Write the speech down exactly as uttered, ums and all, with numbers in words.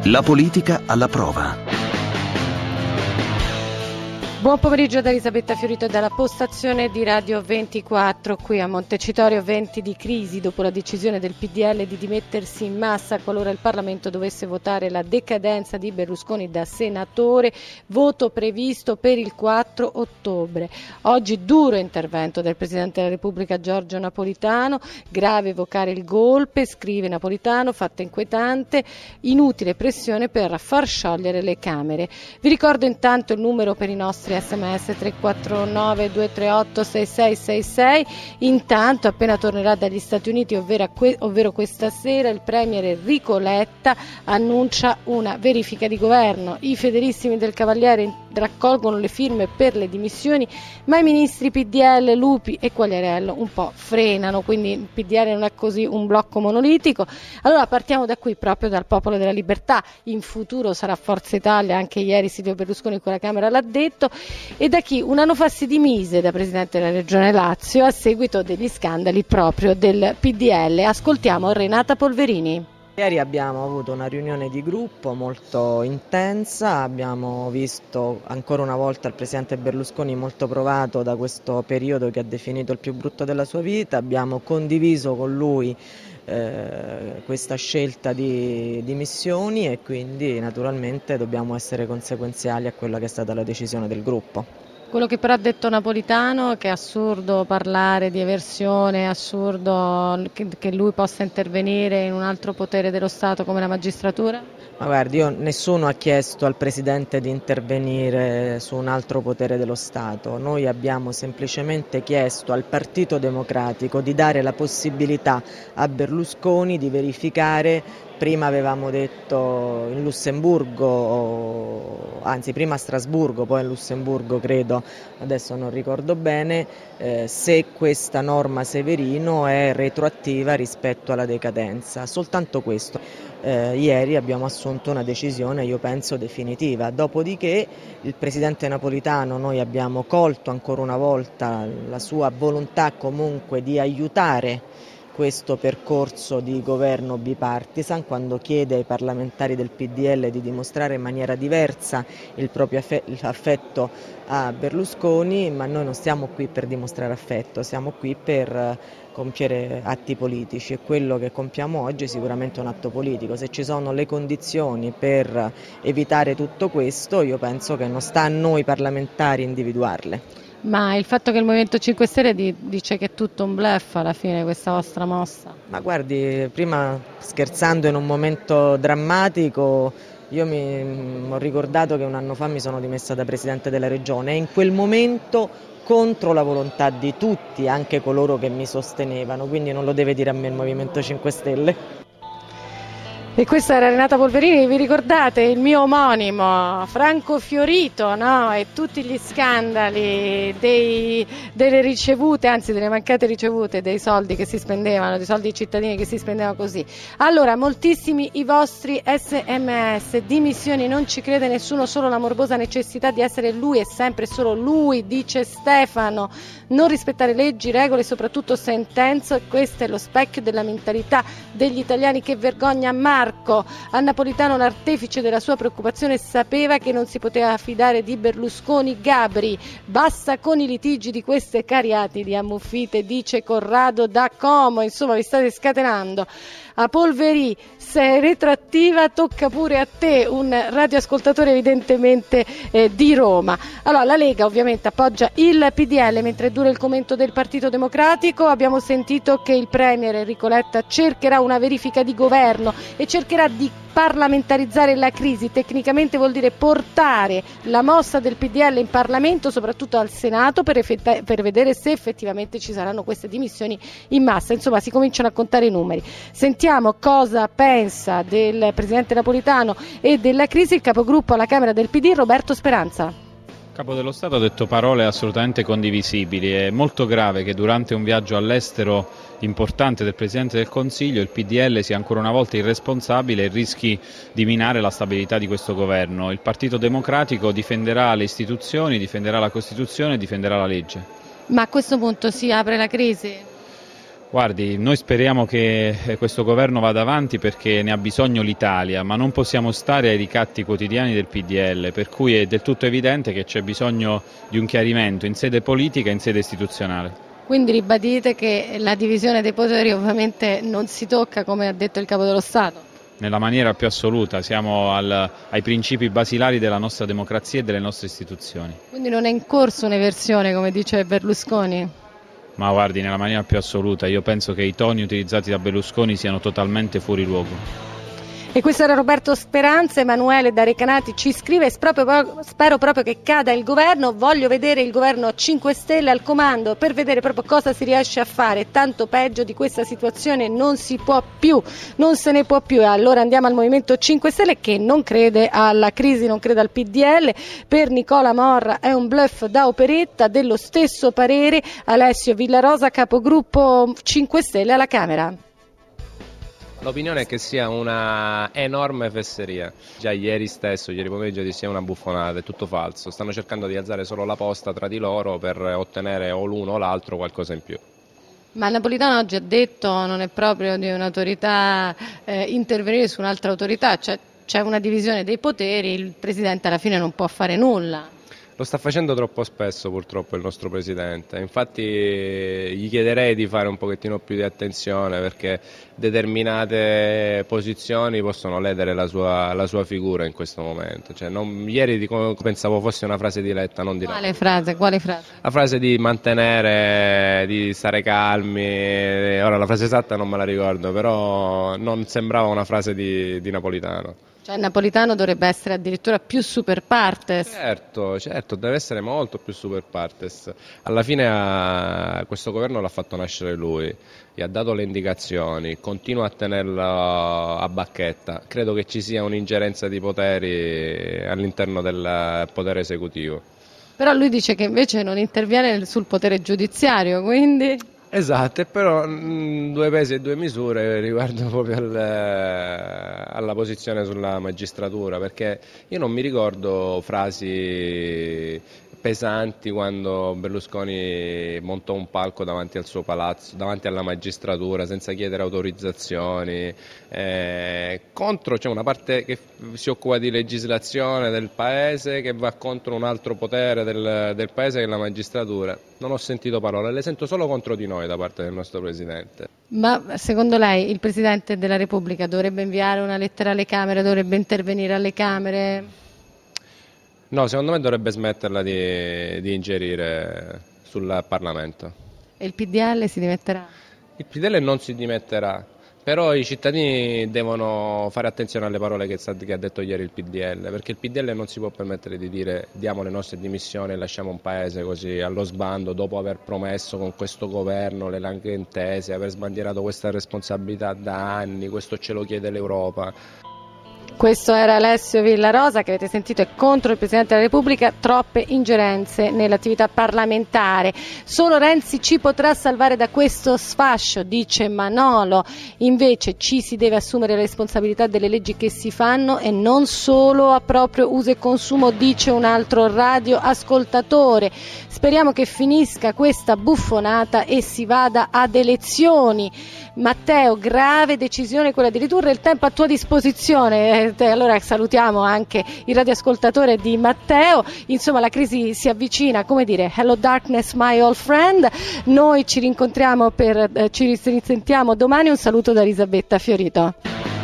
La politica alla prova. Buon pomeriggio da Elisabetta Fiorito e dalla postazione di Radio ventiquattro. Qui a Montecitorio venti di crisi dopo la decisione del P D L di dimettersi in massa qualora il Parlamento dovesse votare la decadenza di Berlusconi da senatore, voto previsto per il quattro ottobre. Oggi duro intervento del Presidente della Repubblica Giorgio Napolitano, grave evocare il golpe, scrive Napolitano, fatta inquietante, inutile pressione per far sciogliere le Camere. Vi ricordo intanto il numero per i nostri sms tre quattro nove due tre otto sei sei sei sei. Intanto appena tornerà dagli Stati Uniti, ovvero, que- ovvero questa sera, il premier Enrico Letta annuncia una verifica di governo. I fedelissimi del Cavaliere raccolgono le firme per le dimissioni, ma i ministri P D L, Lupi e Quagliariello un po' frenano, quindi il P D L non è così un blocco monolitico. Allora partiamo da qui, proprio dal Popolo della Libertà. In futuro sarà Forza Italia, anche ieri Silvio Berlusconi con la Camera l'ha detto. E da chi un anno fa si dimise da Presidente della Regione Lazio a seguito degli scandali proprio del P D L. Ascoltiamo Renata Polverini. Ieri abbiamo avuto una riunione di gruppo molto intensa, abbiamo visto ancora una volta il Presidente Berlusconi molto provato da questo periodo che ha definito il più brutto della sua vita, abbiamo condiviso con lui eh, questa scelta di dimissioni e quindi naturalmente dobbiamo essere conseguenziali a quella che è stata la decisione del gruppo. Quello che però ha detto Napolitano, che è assurdo parlare di eversione, è assurdo che, che lui possa intervenire in un altro potere dello Stato come la magistratura? Ma guardi, io, nessuno ha chiesto al Presidente di intervenire su un altro potere dello Stato, noi abbiamo semplicemente chiesto al Partito Democratico di dare la possibilità a Berlusconi di verificare. Prima avevamo detto in Lussemburgo, anzi prima a Strasburgo, poi in Lussemburgo credo, adesso non ricordo bene, eh, se questa norma Severino è retroattiva rispetto alla decadenza. Soltanto questo. Eh, ieri abbiamo assunto una decisione, io penso, definitiva. Dopodiché il Presidente Napolitano, noi abbiamo colto ancora una volta la sua volontà comunque di aiutare questo percorso di governo bipartisan quando chiede ai parlamentari del P D L di dimostrare in maniera diversa il proprio affetto a Berlusconi, ma noi non stiamo qui per dimostrare affetto, siamo qui per compiere atti politici e quello che compiamo oggi è sicuramente un atto politico. Se ci sono le condizioni per evitare tutto questo, io penso che non sta a noi parlamentari individuarle. Ma il fatto che il Movimento cinque Stelle di, dice che è tutto un bluff alla fine questa vostra mossa? Ma guardi, prima scherzando in un momento drammatico, io mi ho ricordato che un anno fa mi sono dimessa da Presidente della Regione e in quel momento contro la volontà di tutti, anche coloro che mi sostenevano, quindi non lo deve dire a me il Movimento cinque Stelle. E questa era Renata Polverini, vi ricordate il mio omonimo Franco Fiorito, no? E tutti gli scandali dei, delle ricevute, anzi delle mancate ricevute, dei soldi che si spendevano, dei soldi dei cittadini che si spendevano così. Allora, moltissimi i vostri sms, dimissioni, non ci crede nessuno, solo la morbosa necessità di essere lui e sempre solo lui, dice Stefano, non rispettare leggi, regole e soprattutto sentenze, questo è lo specchio della mentalità degli italiani, che vergogna Marco. A Napolitano, l'artefice della sua preoccupazione, sapeva che non si poteva fidare di Berlusconi. Gabri, basta con i litigi di queste cariatidi di ammuffite, dice Corrado da Como. Insomma, vi state scatenando. A Polverì, se è retroattiva tocca pure a te, un radioascoltatore evidentemente eh, di Roma. Allora, la Lega ovviamente appoggia il P D L mentre dura il commento del Partito Democratico. Abbiamo sentito che il premier Enrico Letta cercherà una verifica di governo e cercherà di parlamentarizzare la crisi. Tecnicamente vuol dire portare la mossa del P D L in Parlamento, soprattutto al Senato, per, effett- per vedere se effettivamente ci saranno queste dimissioni in massa. Insomma, si cominciano a contare i numeri. Sentiamo cosa pensa del Presidente Napolitano e della crisi il capogruppo alla Camera del P D, Roberto Speranza. Il Capo dello Stato ha detto parole assolutamente condivisibili. È molto grave che durante un viaggio all'estero importante del Presidente del Consiglio il P D L sia ancora una volta irresponsabile e rischi di minare la stabilità di questo governo. Il Partito Democratico difenderà le istituzioni, difenderà la Costituzione e difenderà la legge. Ma a questo punto si apre la crisi? Guardi, noi speriamo che questo governo vada avanti perché ne ha bisogno l'Italia, ma non possiamo stare ai ricatti quotidiani del P D L, per cui è del tutto evidente che c'è bisogno di un chiarimento in sede politica e in sede istituzionale. Quindi ribadite che la divisione dei poteri ovviamente non si tocca, come ha detto il Capo dello Stato? Nella maniera più assoluta, siamo al, ai principi basilari della nostra democrazia e delle nostre istituzioni. Quindi non è in corso un'eversione, come dice Berlusconi? Ma guardi, nella maniera più assoluta, io penso che i toni utilizzati da Berlusconi siano totalmente fuori luogo. E questo era Roberto Speranza. Emanuele da Recanati ci scrive: spero, spero proprio che cada il governo, voglio vedere il governo cinque Stelle al comando per vedere proprio cosa si riesce a fare, tanto peggio di questa situazione non si può più, non se ne può più. E allora andiamo al Movimento cinque Stelle, che non crede alla crisi, non crede al P D L. Per Nicola Morra è un bluff da operetta. Dello stesso parere Alessio Villarosa, capogruppo cinque Stelle alla Camera. L'opinione è che sia una enorme fesseria. Già ieri stesso, ieri pomeriggio, di sia una buffonata, è tutto falso. Stanno cercando di alzare solo la posta tra di loro per ottenere o l'uno o l'altro qualcosa in più. Ma Napolitano oggi ha detto non è proprio di un'autorità eh, intervenire su un'altra autorità, cioè c'è una divisione dei poteri, il Presidente alla fine non può fare nulla. Lo sta facendo troppo spesso purtroppo il nostro Presidente, infatti gli chiederei di fare un pochettino più di attenzione perché determinate posizioni possono ledere la sua, la sua figura in questo momento. Cioè, non, ieri dico, pensavo fosse una frase di Letta, non di Letta. Quale frase? Quale frase? La frase di mantenere, di stare calmi, ora la frase esatta non me la ricordo, però non sembrava una frase di, di Napolitano. Cioè Napolitano dovrebbe essere addirittura più super partes. Certo, certo, deve essere molto più super partes. Alla fine ha, questo governo l'ha fatto nascere lui, gli ha dato le indicazioni, continua a tenerlo a bacchetta. Credo che ci sia un'ingerenza di poteri all'interno del potere esecutivo. Però lui dice che invece non interviene sul potere giudiziario, quindi... Esatto, però mh, due pesi e due misure riguardo proprio al, alla posizione sulla magistratura, perché io non mi ricordo frasi pesanti quando Berlusconi montò un palco davanti al suo palazzo, davanti alla magistratura senza chiedere autorizzazioni, eh, contro, c'è una parte che si occupa di legislazione del paese che va contro un altro potere del, del paese che è la magistratura. Non ho sentito parole, le sento solo contro di noi da parte del nostro Presidente. Ma secondo lei il Presidente della Repubblica dovrebbe inviare una lettera alle Camere, dovrebbe intervenire alle Camere? No, secondo me dovrebbe smetterla di, di ingerire sul Parlamento. E il P D L si dimetterà? Il P D L non si dimetterà, però i cittadini devono fare attenzione alle parole che, che ha detto ieri il P D L, perché il P D L non si può permettere di dire diamo le nostre dimissioni e lasciamo un paese così allo sbando dopo aver promesso con questo governo le larghe intese, aver sbandierato questa responsabilità da anni, questo ce lo chiede l'Europa. Questo era Alessio Villarosa, che avete sentito è contro il Presidente della Repubblica, troppe ingerenze nell'attività parlamentare. Solo Renzi ci potrà salvare da questo sfascio, dice Manolo, invece ci si deve assumere la responsabilità delle leggi che si fanno e non solo a proprio uso e consumo, dice un altro radioascoltatore. Speriamo che finisca questa buffonata e si vada ad elezioni. Matteo, grave decisione quella di ridurre il tempo a tua disposizione. Eh, allora salutiamo anche il radioascoltatore di Matteo. Insomma, la crisi si avvicina, come dire, hello darkness my old friend. Noi ci rincontriamo per, eh, ci risentiamo domani. Un saluto da Elisabetta Fiorito.